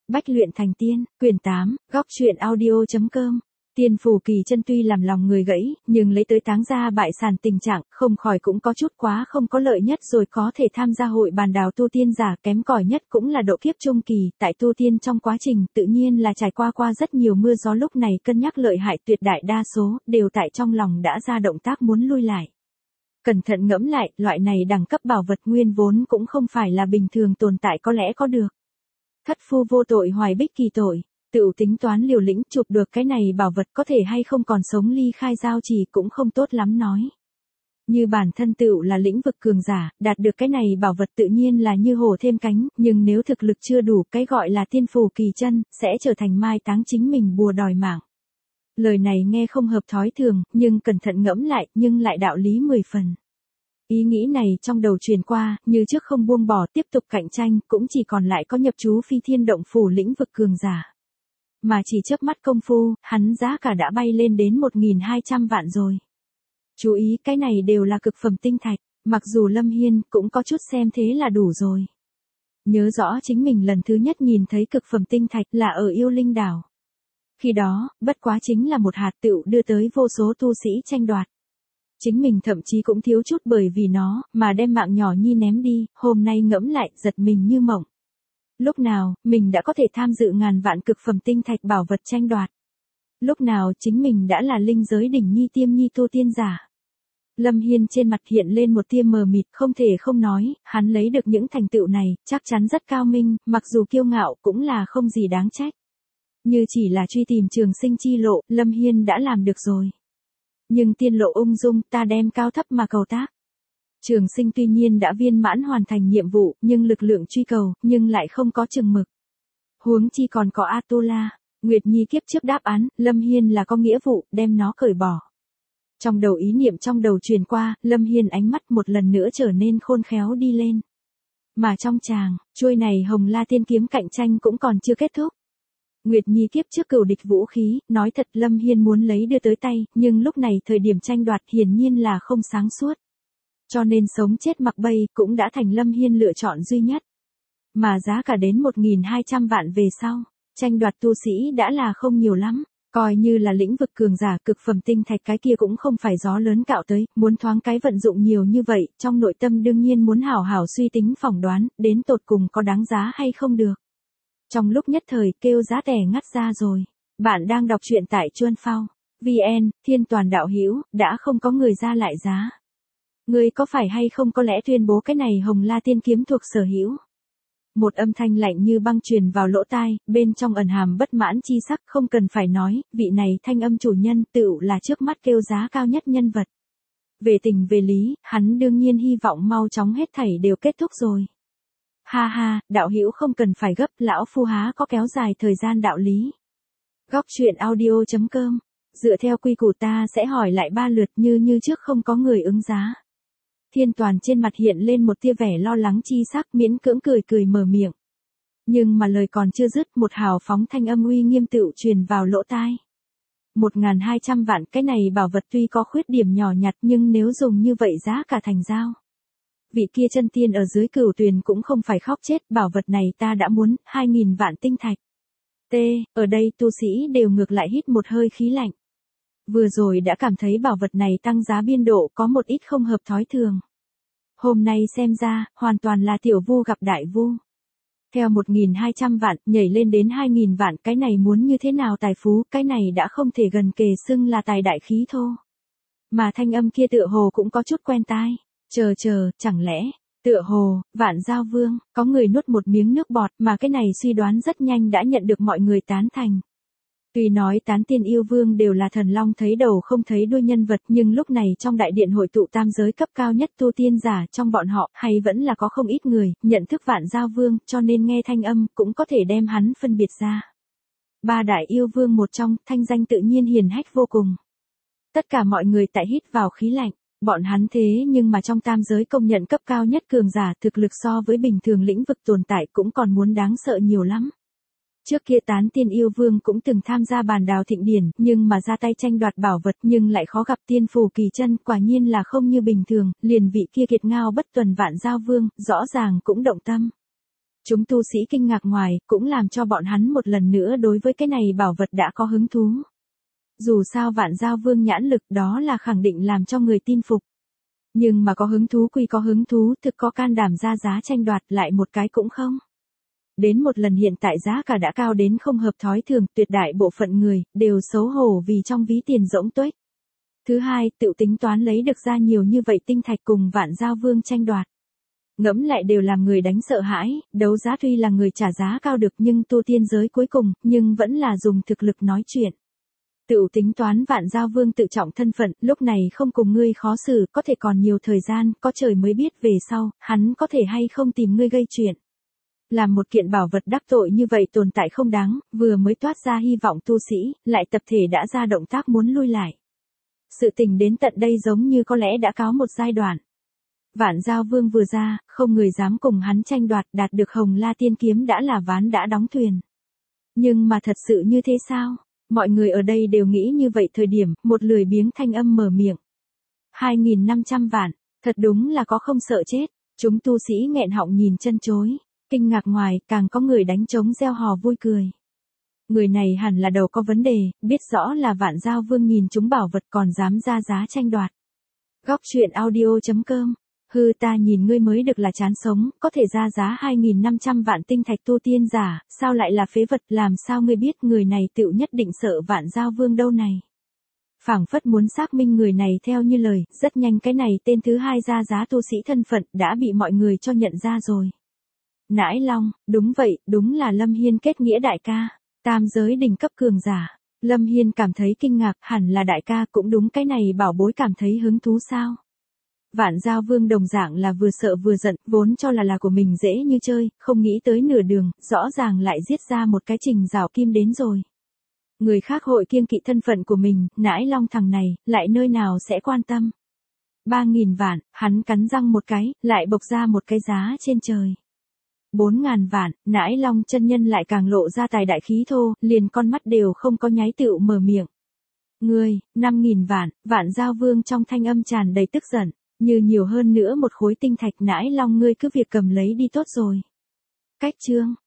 Bách luyện thành tiên, quyển 8, góc truyện audio.com. Tiên phù kỳ chân tuy làm lòng người gãy, nhưng lấy tới táng ra bại sản tình trạng, không khỏi cũng có chút quá không có lợi nhất rồi. Có thể tham gia hội bàn đào tu tiên giả, kém cỏi nhất cũng là độ kiếp trung kỳ. Tại tu tiên trong quá trình, tự nhiên là trải qua rất nhiều mưa gió, lúc này cân nhắc lợi hại, tuyệt đại đa số đều tại trong lòng đã ra động tác muốn lui lại. Cẩn thận ngẫm lại, loại này đẳng cấp bảo vật nguyên vốn cũng không phải là bình thường tồn tại có lẽ có được. Thất phu vô tội hoài bích kỳ tội, tự tính toán liều lĩnh chụp được cái này bảo vật có thể hay không còn sống ly khai giao trì cũng không tốt lắm nói. Như bản thân tựu là lĩnh vực cường giả, đạt được cái này bảo vật tự nhiên là như hổ thêm cánh, nhưng nếu thực lực chưa đủ, cái gọi là tiên phù kỳ chân, sẽ trở thành mai táng chính mình bùa đòi mạng. Lời này nghe không hợp thói thường, nhưng cẩn thận ngẫm lại, nhưng lại đạo lý 10 phần. Ý nghĩ này trong đầu truyền qua, như trước không buông bỏ, tiếp tục cạnh tranh, cũng chỉ còn lại có nhập chú phi thiên động phủ lĩnh vực cường giả. Mà chỉ chớp mắt công phu, hắn giá cả đã bay lên đến 1.200 vạn rồi. Chú ý, cái này đều là cực phẩm tinh thạch, mặc dù Lâm Hiên cũng có chút xem thế là đủ rồi. Nhớ rõ chính mình lần thứ nhất nhìn thấy cực phẩm tinh thạch là ở Yêu Linh đảo. Khi đó, bất quá chính là một hạt tựu đưa tới vô số tu sĩ tranh đoạt. Chính mình thậm chí cũng thiếu chút bởi vì nó, mà đem mạng nhỏ nhi ném đi, hôm nay ngẫm lại, giật mình như mộng. Lúc nào, mình đã có thể tham dự ngàn vạn cực phẩm tinh thạch bảo vật tranh đoạt. Lúc nào chính mình đã là linh giới đỉnh nhi tiêm nhi tu tiên giả. Lâm Hiên trên mặt hiện lên một tia mờ mịt, không thể không nói, hắn lấy được những thành tựu này, chắc chắn rất cao minh, mặc dù kiêu ngạo cũng là không gì đáng trách. Như chỉ là truy tìm trường sinh chi lộ, Lâm Hiên đã làm được rồi. Nhưng tiên lộ ung dung, ta đem cao thấp mà cầu tác. Trường sinh tuy nhiên đã viên mãn hoàn thành nhiệm vụ, nhưng lực lượng truy cầu, nhưng lại không có chừng mực. Huống chi còn có Atula, Nguyệt Nhi kiếp trước đáp án, Lâm Hiên là có nghĩa vụ, đem nó cởi bỏ. Trong đầu ý niệm trong đầu truyền qua, Lâm Hiên ánh mắt một lần nữa trở nên khôn khéo đi lên. Mà trong tràng, chuôi này Hồng La Tiên kiếm cạnh tranh cũng còn chưa kết thúc. Nguyệt Nhi kiếp trước cửu địch vũ khí, nói thật Lâm Hiên muốn lấy đưa tới tay, nhưng lúc này thời điểm tranh đoạt hiển nhiên là không sáng suốt. Cho nên sống chết mặc bay cũng đã thành Lâm Hiên lựa chọn duy nhất. Mà giá cả đến 1.200 vạn về sau, tranh đoạt tu sĩ đã là không nhiều lắm. Coi như là lĩnh vực cường giả cực phẩm tinh thạch cái kia cũng không phải gió lớn cạo tới, muốn thoáng cái vận dụng nhiều như vậy, trong nội tâm đương nhiên muốn hảo hảo suy tính phỏng đoán, đến tột cùng có đáng giá hay không được. Trong lúc nhất thời kêu giá tè ngắt ra rồi. Bạn đang đọc truyện tại Chuân Phao. VN, Thiên Toàn đạo hữu đã không có người ra lại giá. Ngươi có phải hay không có lẽ tuyên bố cái này Hồng La Tiên kiếm thuộc sở hữu? Một âm thanh lạnh như băng truyền vào lỗ tai, bên trong ẩn hàm bất mãn chi sắc, không cần phải nói, vị này thanh âm chủ nhân tựu là trước mắt kêu giá cao nhất nhân vật. Về tình về lý, hắn đương nhiên hy vọng mau chóng hết thảy đều kết thúc rồi. Ha ha, đạo hữu không cần phải gấp, lão phu há có kéo dài thời gian đạo lý. Góc truyện audio.com. Dựa theo quy củ ta sẽ hỏi lại 3 lượt, như trước không có người ứng giá. Thiên Toàn trên mặt hiện lên một tia vẻ lo lắng chi sắc, miễn cưỡng cười mở miệng. Nhưng mà lời còn chưa dứt, một hào phóng thanh âm uy nghiêm tựu truyền vào lỗ tai. 1.200 vạn, cái này bảo vật tuy có khuyết điểm nhỏ nhặt nhưng nếu dùng như vậy giá cả thành dao. Vị kia chân tiên ở dưới Cửu Tuyền cũng không phải khóc chết, bảo vật này ta đã muốn, 2.000 vạn tinh thạch. Ở đây tu sĩ đều ngược lại hít một hơi khí lạnh. Vừa rồi đã cảm thấy bảo vật này tăng giá biên độ có một ít không hợp thói thường. Hôm nay xem ra, hoàn toàn là tiểu vu gặp đại vu. Theo 1.200 vạn, nhảy lên đến 2.000 vạn, cái này muốn như thế nào tài phú, cái này đã không thể gần kề xưng là tài đại khí thô. Mà thanh âm kia tựa hồ cũng có chút quen tai. Chẳng lẽ, tựa hồ, Vạn Giao Vương, có người nuốt một miếng nước bọt, mà cái này suy đoán rất nhanh đã nhận được mọi người tán thành. Tuy nói tán tiên yêu vương đều là thần long thấy đầu không thấy đuôi nhân vật, nhưng lúc này trong đại điện hội tụ tam giới cấp cao nhất tu tiên giả, trong bọn họ, hay vẫn là có không ít người, nhận thức Vạn Giao Vương, cho nên nghe thanh âm, cũng có thể đem hắn phân biệt ra. 3 đại yêu vương một trong, thanh danh tự nhiên hiển hách vô cùng. Tất cả mọi người tại hít vào khí lạnh. Bọn hắn thế nhưng mà trong tam giới công nhận cấp cao nhất cường giả, thực lực so với bình thường lĩnh vực tồn tại cũng còn muốn đáng sợ nhiều lắm. Trước kia tán tiên yêu vương cũng từng tham gia bàn đào thịnh điển, nhưng mà ra tay tranh đoạt bảo vật nhưng lại khó gặp tiên phù kỳ chân, quả nhiên là không như bình thường, liền vị kia kiệt ngao bất tuần Vạn Giao Vương, rõ ràng cũng động tâm. Chúng tu sĩ kinh ngạc ngoài, cũng làm cho bọn hắn một lần nữa đối với cái này bảo vật đã có hứng thú. Dù sao Vạn Giao Vương nhãn lực đó là khẳng định làm cho người tin phục. Nhưng mà có hứng thú quy có hứng thú, thực có can đảm ra giá tranh đoạt lại một cái cũng không. Đến một lần hiện tại giá cả đã cao đến không hợp thói thường, tuyệt đại bộ phận người, đều xấu hổ vì trong ví tiền rỗng tuếch. Thứ hai, tự tính toán lấy được ra nhiều như vậy tinh thạch cùng Vạn Giao Vương tranh đoạt. Ngẫm lại đều làm người đánh sợ hãi, đấu giá tuy là người trả giá cao được nhưng tu tiên giới cuối cùng, nhưng vẫn là dùng thực lực nói chuyện. Tự tính toán Vạn Giao Vương tự trọng thân phận, lúc này không cùng ngươi khó xử, có thể còn nhiều thời gian, có trời mới biết về sau, hắn có thể hay không tìm ngươi gây chuyện. Làm một kiện bảo vật đắc tội như vậy tồn tại không đáng, vừa mới toát ra hy vọng tu sĩ, lại tập thể đã ra động tác muốn lui lại. Sự tình đến tận đây giống như có lẽ đã cáo một giai đoạn. Vạn Giao Vương vừa ra, không người dám cùng hắn tranh đoạt, đạt được Hồng La Tiên Kiếm đã là ván đã đóng thuyền. Nhưng mà thật sự như thế sao? Mọi người ở đây đều nghĩ như vậy thời điểm, một lười biếng thanh âm mở miệng. 2.500 vạn, thật đúng là có không sợ chết. Chúng tu sĩ nghẹn họng nhìn chân chối. Kinh ngạc ngoài, càng có người đánh trống reo hò vui cười. Người này hẳn là đầu có vấn đề, biết rõ là Vạn Giao Vương nhìn chúng bảo vật còn dám ra giá tranh đoạt. Góc truyện audio.com. Hư, ta nhìn ngươi mới được là chán sống, có thể ra giá 2.500 vạn tinh thạch tu tiên giả, sao lại là phế vật, làm sao ngươi biết người này tựu nhất định sợ Vạn Giao Vương đâu này. Phảng phất muốn xác minh người này theo như lời, rất nhanh cái này tên thứ hai ra giá tu sĩ thân phận đã bị mọi người cho nhận ra rồi. Nãi Long, đúng vậy, đúng là Lâm Hiên kết nghĩa đại ca, tam giới đỉnh cấp cường giả. Lâm Hiên cảm thấy kinh ngạc, hẳn là đại ca cũng đúng cái này bảo bối cảm thấy hứng thú sao. Vạn Giao Vương đồng dạng là vừa sợ vừa giận, vốn cho là của mình dễ như chơi, không nghĩ tới nửa đường, rõ ràng lại giết ra một cái Trình Giảo Kim đến rồi. Người khác hội kiêng kỵ thân phận của mình, Nãi Long thằng này, lại nơi nào sẽ quan tâm. 3.000 vạn, hắn cắn răng một cái, lại bộc ra một cái giá trên trời. 4.000 vạn, Nãi Long chân nhân lại càng lộ ra tài đại khí thô, liền con mắt đều không có nháy tựu mở miệng. Ngươi, 5.000 vạn, Vạn Giao Vương trong thanh âm tràn đầy tức giận, như nhiều hơn nữa một khối tinh thạch Nãi Long ngươi cứ việc cầm lấy đi tốt rồi. Cách chương.